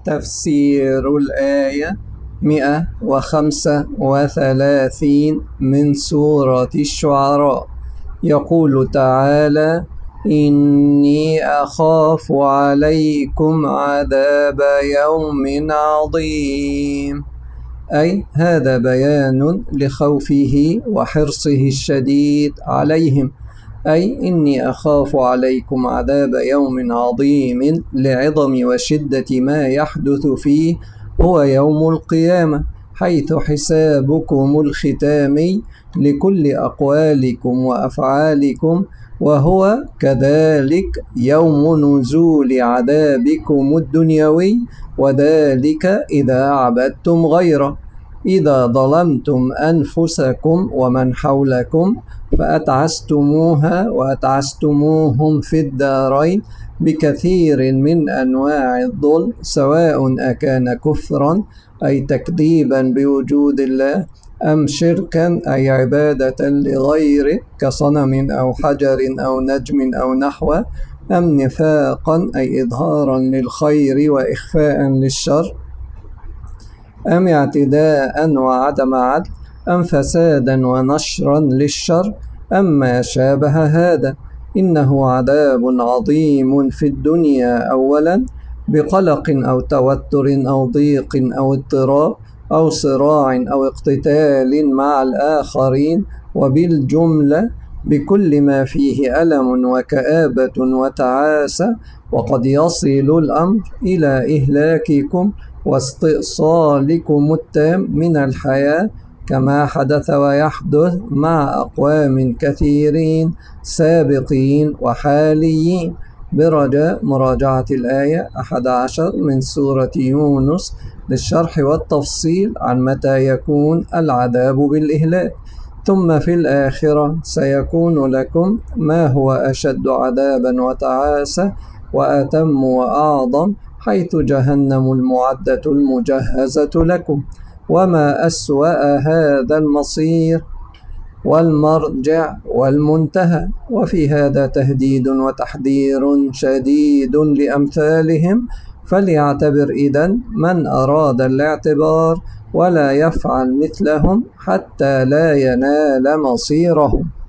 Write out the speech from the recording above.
تفسير الآية 135 من سورة الشعراء. يقول تعالى: إني أخاف عليكم عذاب يوم عظيم، أي هذا بيان لخوفه وحرصه الشديد عليهم، أي إني أخاف عليكم عذاب يوم عظيم لعظم وشدة ما يحدث فيه، هو يوم القيامة، حيث حسابكم الختامي لكل أقوالكم وأفعالكم، وهو كذلك يوم نزول عذابكم الدنيوي، وذلك إذا عبدتم غيره، إذا ظلمتم أنفسكم ومن حولكم فأتعستموها وأتعستموهم في الدارين بكثير من أنواع الظلم، سواء أكان كفرا أي تكذيبا بوجود الله، أم شركا أي عبادة لغيره كصنم أو حجر أو نجم أو نحوه، أم نفاقا أي إظهارا للخير وإخفاء للشر، أم اعتداء وعدم عدل، أم فسادا ونشرا للشر، أم ما شابه هذا. إنه عذاب عظيم في الدنيا أولا، بقلق أو توتر أو ضيق أو اضطراب أو صراع أو اقتتال مع الآخرين، وبالجملة بكل ما فيه ألم وكآبة وتعاسة، وقد يصل الأمر إلى إهلاككم واستئصالكم التام من الحياة، كما حدث ويحدث مع أقوام كثيرين سابقين وحاليين. برجاء مراجعة الآية 11 من سورة يونس للشرح والتفصيل عن متى يكون العذاب بالإهلاك. ثم في الآخرة سيكون لكم ما هو أشد عذابا وتعاسة وأتم وأعظم، حيث جهنم المعدة المجهزة لكم. وما أسوأ هذا المصير والمرجع والمنتهى. وفي هذا تهديد وتحذير شديد لأمثالهم، فليعتبر إذن من أراد الاعتبار ولا يفعل مثلهم حتى لا ينال مصيرهم.